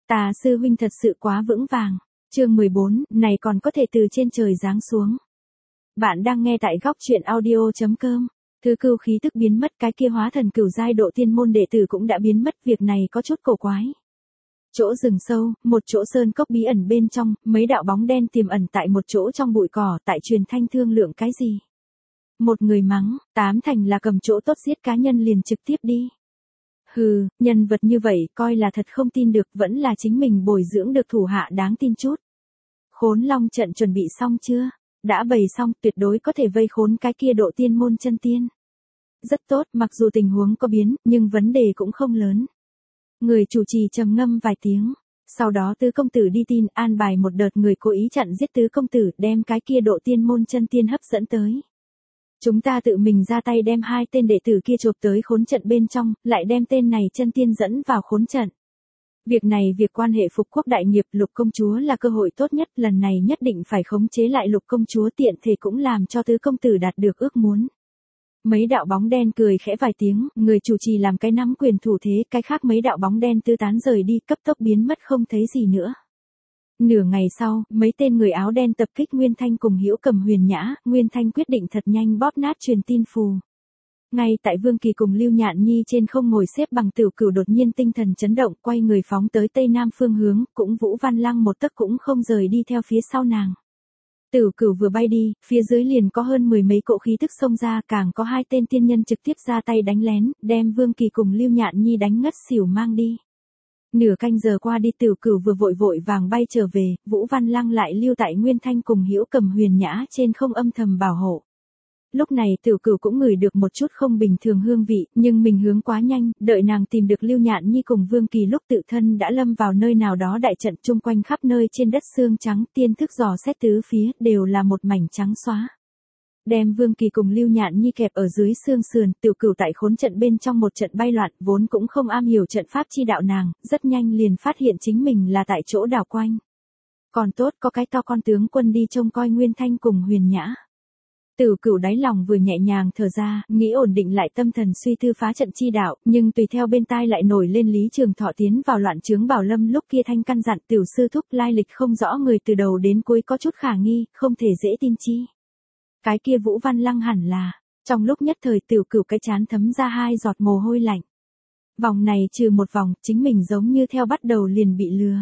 Tà sư huynh thật sự quá vững vàng. Chương 14, này còn có thể từ trên trời giáng xuống. Bạn đang nghe tại góc truyện audio.com. Thứ cưu khí tức biến mất, cái kia hóa thần cửu giai độ tiên môn đệ tử cũng đã biến mất, việc này có chút cổ quái. Chỗ rừng sâu, một chỗ sơn cốc bí ẩn bên trong, mấy đạo bóng đen tiềm ẩn tại một chỗ trong bụi cỏ, tại truyền thanh thương lượng cái gì. Một người mắng, tám thành là cầm chỗ tốt giết cá nhân liền trực tiếp đi. Hừ, nhân vật như vậy coi là thật không tin được, vẫn là chính mình bồi dưỡng được thủ hạ đáng tin chút. Khốn long trận chuẩn bị xong chưa? Đã bày xong, tuyệt đối có thể vây khốn cái kia độ tiên môn chân tiên. Rất tốt, mặc dù tình huống có biến, nhưng vấn đề cũng không lớn. Người chủ trì trầm ngâm vài tiếng. Sau đó tứ công tử đi tin, an bài một đợt người cố ý chặn giết tứ công tử, đem cái kia độ tiên môn chân tiên hấp dẫn tới. Chúng ta tự mình ra tay đem hai tên đệ tử kia chộp tới khốn trận bên trong, lại đem tên này chân tiên dẫn vào khốn trận. Việc này việc quan hệ phục quốc đại nghiệp, Lục công chúa là cơ hội tốt nhất, lần này nhất định phải khống chế lại Lục công chúa, tiện thể cũng làm cho tứ công tử đạt được ước muốn. Mấy đạo bóng đen cười khẽ vài tiếng, người chủ trì làm cái nắm quyền thủ thế, cái khác mấy đạo bóng đen tứ tán rời đi, cấp tốc biến mất không thấy gì nữa. Nửa ngày sau, mấy tên người áo đen tập kích Nguyên Thanh cùng Hữu Cầm Huyền Nhã, Nguyên Thanh quyết định thật nhanh bóp nát truyền tin phù. Ngay tại Vương Kỳ cùng Lưu Nhạn Nhi trên không ngồi xếp bằng, Tiểu Cửu đột nhiên tinh thần chấn động, quay người phóng tới tây nam phương hướng, cũng Vũ Văn Lăng một tấc cũng không rời đi theo phía sau nàng. Tiểu Cửu vừa bay đi, phía dưới liền có hơn 10 mấy cỗ khí tức xông ra, càng có hai tên tiên nhân trực tiếp ra tay đánh lén, đem Vương Kỳ cùng Lưu Nhạn Nhi đánh ngất xỉu mang đi. Nửa canh giờ qua đi, Tiểu Cửu vừa vội vội vàng bay trở về, Vũ Văn Lăng lại lưu tại Nguyên Thanh cùng Hữu Cầm Huyền Nhã trên không âm thầm bảo hộ. Lúc này Tiểu Cửu cũng ngửi được một chút không bình thường hương vị, nhưng mình hướng quá nhanh, đợi nàng tìm được Lưu Nhạn Nhi cùng Vương Kỳ lúc tự thân đã lâm vào nơi nào đó đại trận, chung quanh khắp nơi trên đất xương trắng, tiên thức dò xét tứ phía, đều là một mảnh trắng xóa. Đem Vương Kỳ cùng Lưu Nhạn Nhi kẹp ở dưới xương sườn, Tiểu Cửu tại khốn trận bên trong một trận bay loạn, vốn cũng không am hiểu trận pháp chi đạo nàng, rất nhanh liền phát hiện chính mình là tại chỗ đảo quanh. Còn tốt có cái to con tướng quân đi trông coi Nguyên Thanh cùng Huyền Nhã. Tiểu Cửu đáy lòng vừa nhẹ nhàng thở ra, nghĩ ổn định lại tâm thần suy tư phá trận chi đạo, nhưng tùy theo bên tai lại nổi lên Lý Trường Thọ tiến vào loạn chướng Bảo Lâm lúc kia thanh căn dặn tiểu sư thúc lai lịch không rõ người từ đầu đến cuối có chút khả nghi, không thể dễ tin chi. Cái kia Vũ Văn Lăng hẳn là, trong lúc nhất thời Tiểu Cửu cái chán thấm ra hai giọt mồ hôi lạnh. Vòng này trừ một vòng, chính mình giống như theo bắt đầu liền bị lừa.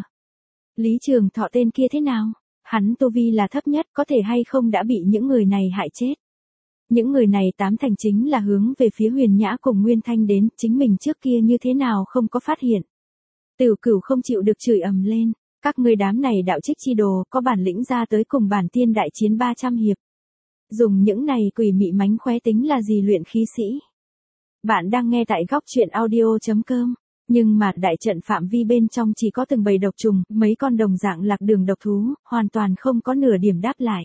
Lý Trường Thọ tên kia thế nào? Hắn tu vi là thấp nhất, có thể hay không đã bị những người này hại chết. Những người này tám thành chính là hướng về phía Huyền Nhã cùng Nguyên Thanh đến, chính mình trước kia như thế nào không có phát hiện. Tiểu Cửu không chịu được chửi ầm lên, các ngươi đám này đạo trích chi đồ, có bản lĩnh ra tới cùng bản tiên đại chiến 300 hiệp. Dùng những này quỷ mị mánh khóe tính là gì luyện khí sĩ. Bạn đang nghe tại góc truyện audio.com. Nhưng mà đại trận phạm vi bên trong chỉ có từng bầy độc trùng, mấy con đồng dạng lạc đường độc thú, hoàn toàn không có nửa điểm đáp lại.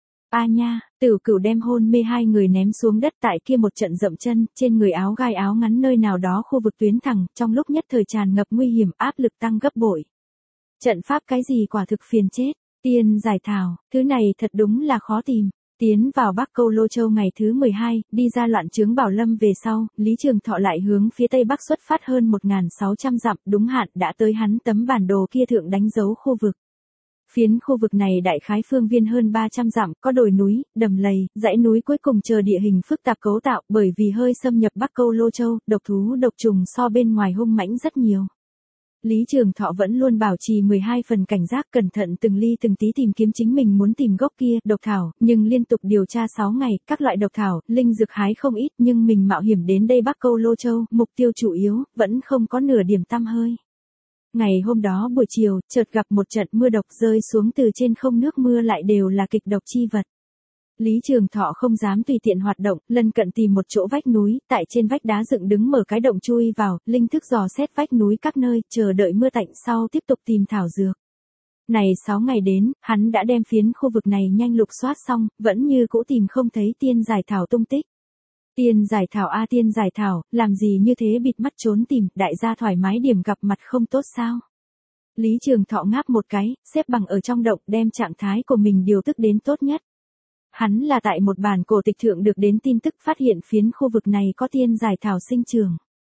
A nha, Tiểu Cửu đem hôn mê hai người ném xuống đất, tại kia một trận dậm chân, trên người áo gai áo ngắn nơi nào đó khu vực tuyến thẳng, trong lúc nhất thời tràn ngập nguy hiểm, áp lực tăng gấp bội. Trận pháp cái gì quả thực phiền chết, tiên giải thảo, thứ này thật đúng là khó tìm. Tiến vào Bắc Câu Lô Châu ngày thứ 12, đi ra loạn chướng Bảo Lâm về sau, Lý Trường Thọ lại hướng phía tây bắc xuất phát hơn 1.600 dặm, đúng hạn đã tới hắn tấm bản đồ kia thượng đánh dấu khu vực. Phiến khu vực này đại khái phương viên hơn 300 dặm, có đồi núi, đầm lầy, dãy núi cuối cùng chờ địa hình phức tạp cấu tạo, bởi vì hơi xâm nhập Bắc Câu Lô Châu, độc thú độc trùng so bên ngoài hung mãnh rất nhiều. Lý Trường Thọ vẫn luôn bảo trì 12 phần cảnh giác, cẩn thận từng ly từng tí tìm kiếm chính mình muốn tìm gốc kia, độc thảo, nhưng liên tục điều tra 6 ngày, các loại độc thảo, linh dược hái không ít, nhưng mình mạo hiểm đến đây Bắc Câu Lô Châu, mục tiêu chủ yếu, vẫn không có nửa điểm tăm hơi. Ngày hôm đó buổi chiều, chợt gặp một trận mưa độc rơi xuống từ trên không, nước mưa lại đều là kịch độc chi vật. Lý Trường Thọ không dám tùy tiện hoạt động, lân cận tìm một chỗ vách núi, tại trên vách đá dựng đứng mở cái động chui vào, linh thức dò xét vách núi các nơi, chờ đợi mưa tạnh sau tiếp tục tìm thảo dược. Này 6 ngày đến, hắn đã đem phiến khu vực này nhanh lục soát xong, vẫn như cũ tìm không thấy tiên giải thảo tung tích. Tiên giải thảo a tiên giải thảo, làm gì như thế bịt mắt trốn tìm, đại gia thoải mái điểm gặp mặt không tốt sao? Lý Trường Thọ ngáp một cái, xếp bằng ở trong động, đem trạng thái của mình điều tức đến tốt nhất. Hắn là tại một bản cổ tịch thượng được đến tin tức phát hiện phiến khu vực này có tiên giải thảo sinh trường.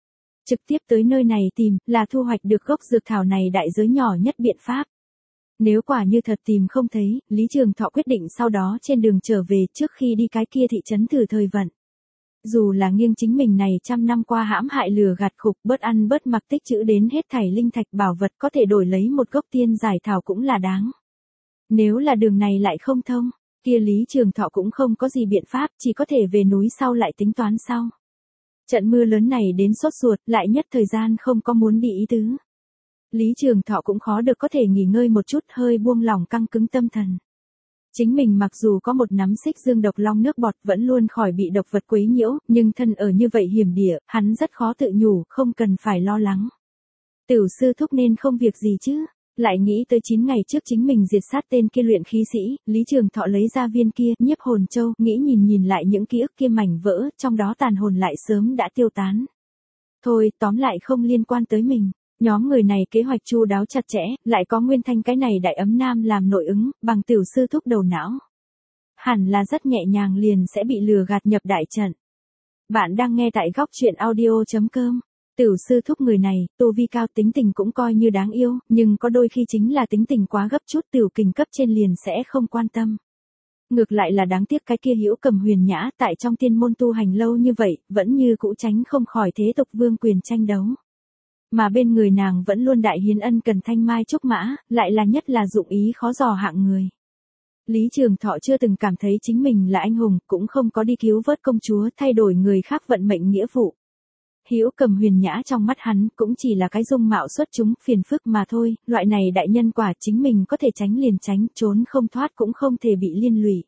trực tiếp tới nơi này tìm, là thu hoạch được gốc dược thảo này đại giới nhỏ nhất biện pháp. Nếu quả như thật tìm không thấy, Lý Trường Thọ quyết định sau đó trên đường trở về trước khi đi cái kia thị trấn thử thời vận. Dù là nghiêng chính mình này trăm năm qua hãm hại lừa gạt khục bớt ăn bớt mặc tích trữ đến hết thảy linh thạch bảo vật có thể đổi lấy một gốc tiên giải thảo cũng là đáng. Nếu là đường này lại không thông, kia Lý Trường Thọ cũng không có gì biện pháp, chỉ có thể về núi sau lại tính toán sau. Trận mưa lớn này đến sốt ruột, lại nhất thời gian không có muốn đi ý tứ. Lý Trường Thọ cũng khó được có thể nghỉ ngơi một chút, hơi buông lỏng căng cứng tâm thần. Chính mình mặc dù có một nắm xích dương độc long nước bọt vẫn luôn khỏi bị độc vật quấy nhiễu, nhưng thân ở như vậy hiểm địa, hắn rất khó tự nhủ, không cần phải lo lắng. Tiểu sư thúc nên không việc gì chứ. Lại nghĩ tới 9 ngày trước chính mình diệt sát tên kia luyện khí sĩ, Lý Trường Thọ lấy ra viên kia, nhiếp hồn châu, nghĩ nhìn lại những ký ức kia mảnh vỡ, trong đó tàn hồn lại sớm đã tiêu tán. Thôi, tóm lại không liên quan tới mình. Nhóm người này kế hoạch chu đáo chặt chẽ, lại có Nguyên Thanh cái này đại ấm nam làm nội ứng, bằng tiểu sư thúc đầu não. Hẳn là rất nhẹ nhàng liền sẽ bị lừa gạt nhập đại trận. Bạn đang nghe tại góc truyện audio.com. Tiểu sư thúc người này, tu vi cao tính tình cũng coi như đáng yêu, nhưng có đôi khi chính là tính tình quá gấp chút tiểu kình cấp trên liền sẽ không quan tâm. Ngược lại là đáng tiếc cái kia Hữu Cầm Huyền Nhã tại trong tiên môn tu hành lâu như vậy, vẫn như cũ tránh không khỏi thế tục vương quyền tranh đấu. Mà bên người nàng vẫn luôn đại hiến ân cần thanh mai trúc mã, lại là nhất là dụng ý khó dò hạng người. Lý Trường Thọ chưa từng cảm thấy chính mình là anh hùng, cũng không có đi cứu vớt công chúa thay đổi người khác vận mệnh nghĩa vụ. Hữu Cầm Huyền Nhã trong mắt hắn cũng chỉ là cái dung mạo xuất chúng phiền phức mà thôi, loại này đại nhân quả chính mình có thể tránh liền tránh, trốn không thoát cũng không thể bị liên lụy.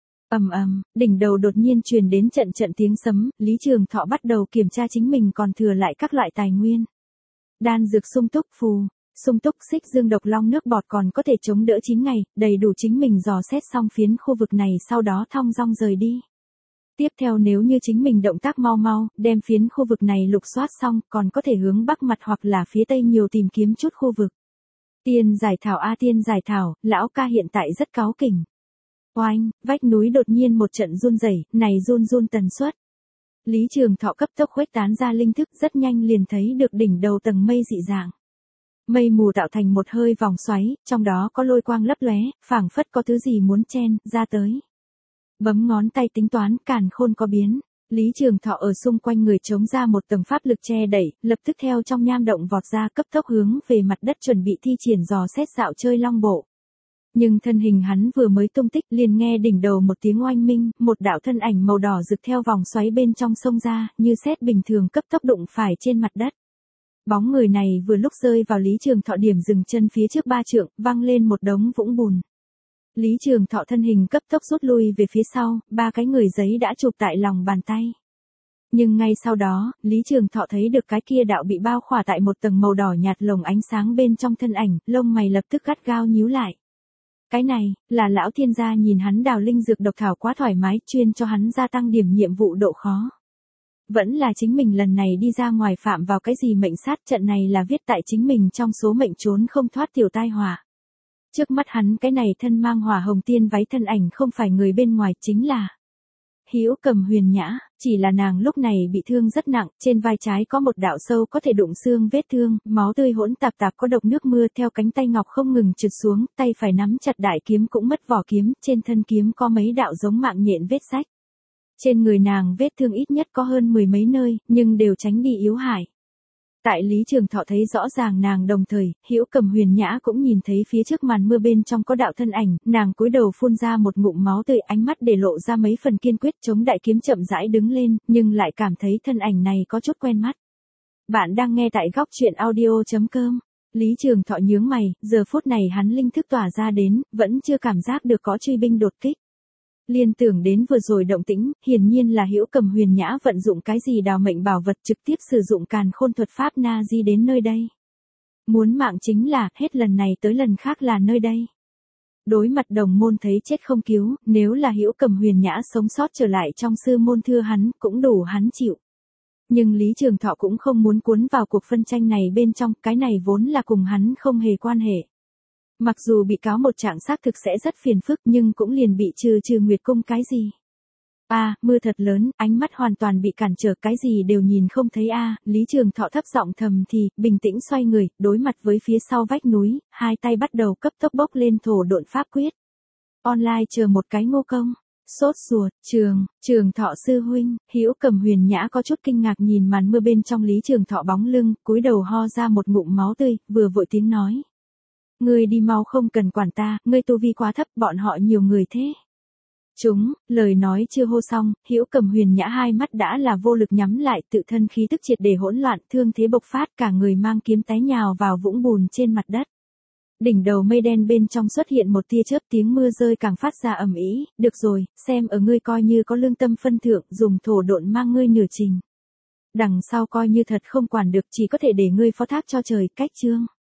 Đỉnh đầu đột nhiên truyền đến trận trận tiếng sấm, Lý Trường Thọ bắt đầu kiểm tra chính mình còn thừa lại các loại tài nguyên. Đan dược sung túc sung túc xích dương độc long nước bọt còn có thể chống đỡ 9 ngày, đầy đủ chính mình dò xét xong phiến khu vực này sau đó thong dong rời đi. Tiếp theo nếu như chính mình động tác mau, đem phiến khu vực này lục soát xong, còn có thể hướng bắc mặt hoặc là phía tây nhiều tìm kiếm chút khu vực. Tiên giải thảo tiên giải thảo, lão ca hiện tại rất cáu kỉnh. Oanh, vách núi đột nhiên một trận run rẩy, này run tần suất. Lý Trường Thọ cấp tốc khuếch tán ra linh thức rất nhanh liền thấy được đỉnh đầu tầng mây dị dạng. Mây mù tạo thành một hơi vòng xoáy, trong đó có lôi quang lấp lóe, phảng phất có thứ gì muốn chen ra tới. Bấm ngón tay tính toán, càn khôn có biến. Lý Trường Thọ ở xung quanh người chống ra một tầng pháp lực che đẩy, lập tức theo trong nham động vọt ra cấp tốc hướng về mặt đất chuẩn bị thi triển dò xét dạo chơi long bộ. Nhưng thân hình hắn vừa mới tung tích liền nghe đỉnh đầu một tiếng oanh minh, một đạo thân ảnh màu đỏ rực theo vòng xoáy bên trong sông ra, như sét bình thường cấp tốc đụng phải trên mặt đất. Bóng người này vừa lúc rơi vào Lý Trường Thọ điểm dừng chân phía trước 3 trượng, văng lên một đống vũng bùn. Lý Trường Thọ thân hình cấp tốc rút lui về phía sau, 3 cái người giấy đã chụp tại lòng bàn tay. Nhưng ngay sau đó, Lý Trường Thọ thấy được cái kia đạo bị bao khỏa tại một tầng màu đỏ nhạt lồng ánh sáng bên trong thân ảnh, lông mày lập tức gắt gao nhíu lại. Cái này, là lão thiên gia nhìn hắn đào linh dược độc thảo quá thoải mái, chuyên cho hắn gia tăng điểm nhiệm vụ độ khó. Vẫn là chính mình lần này đi ra ngoài phạm vào cái gì mệnh sát, trận này là viết tại chính mình trong số mệnh trốn không thoát tiểu tai họa. Trước mắt hắn cái này thân mang hỏa hồng tiên váy thân ảnh không phải người bên ngoài, chính là Hữu Cầm Huyền Nhã, chỉ là nàng lúc này bị thương rất nặng, trên vai trái có một đạo sâu có thể đụng xương vết thương, máu tươi hỗn tạp có độc nước mưa theo cánh tay ngọc không ngừng trượt xuống, tay phải nắm chặt đại kiếm cũng mất vỏ kiếm, trên thân kiếm có mấy đạo giống mạng nhện vết rách. Trên người nàng vết thương ít nhất có hơn 10 mấy nơi, nhưng đều tránh đi yếu hại. Tại Lý Trường Thọ thấy rõ ràng nàng đồng thời, Hữu Cầm Huyền Nhã cũng nhìn thấy phía trước màn mưa bên trong có đạo thân ảnh, nàng cúi đầu phun ra một ngụm máu tươi, ánh mắt để lộ ra mấy phần kiên quyết, chống đại kiếm chậm rãi đứng lên, nhưng lại cảm thấy thân ảnh này có chút quen mắt. Bạn đang nghe tại góc truyện audio.com. Lý Trường Thọ nhướng mày, giờ phút này hắn linh thức tỏa ra đến, vẫn chưa cảm giác được có truy binh đột kích. Liên tưởng đến vừa rồi động tĩnh, hiển nhiên là Hữu Cầm Huyền Nhã vận dụng cái gì đào mệnh bảo vật trực tiếp sử dụng càn khôn thuật pháp na di đến nơi đây. Muốn mạng chính là, hết lần này tới lần khác là nơi đây. Đối mặt đồng môn thấy chết không cứu, nếu là Hữu Cầm Huyền Nhã sống sót trở lại trong sư môn thưa hắn, cũng đủ hắn chịu. Nhưng Lý Trường Thọ cũng không muốn cuốn vào cuộc phân tranh này bên trong, cái này vốn là cùng hắn không hề quan hệ. Mặc dù bị cáo một trạng xác thực sẽ rất phiền phức nhưng cũng liền bị trừ Nguyệt Cung cái gì. Mưa thật lớn, ánh mắt hoàn toàn bị cản trở, cái gì đều nhìn không thấy Lý Trường Thọ thấp giọng thầm thì, bình tĩnh xoay người, đối mặt với phía sau vách núi, hai tay bắt đầu cấp tốc bốc lên thổ độn pháp quyết. Online chờ một cái Ngô Công. Sốt ruột, Trường Thọ sư huynh, Hữu Cầm Huyền Nhã có chút kinh ngạc nhìn màn mưa bên trong Lý Trường Thọ bóng lưng, cúi đầu ho ra một ngụm máu tươi, vừa vội tiếng nói. Ngươi đi mau, không cần quản ta, ngươi tu vi quá thấp, bọn họ nhiều người thế. Lời nói chưa hô xong, Hữu Cầm Huyền Nhã hai mắt đã là vô lực nhắm lại, tự thân khí tức triệt để hỗn loạn, thương thế bộc phát, cả người mang kiếm té nhào vào vũng bùn trên mặt đất. Đỉnh đầu mây đen bên trong xuất hiện một tia chớp, tiếng mưa rơi càng phát ra ầm ĩ. Được rồi, xem ở ngươi coi như có lương tâm phân thượng, dùng thổ độn mang ngươi nửa trình. Đằng sau coi như thật không quản được, chỉ có thể để ngươi phó thác cho trời, cách chương.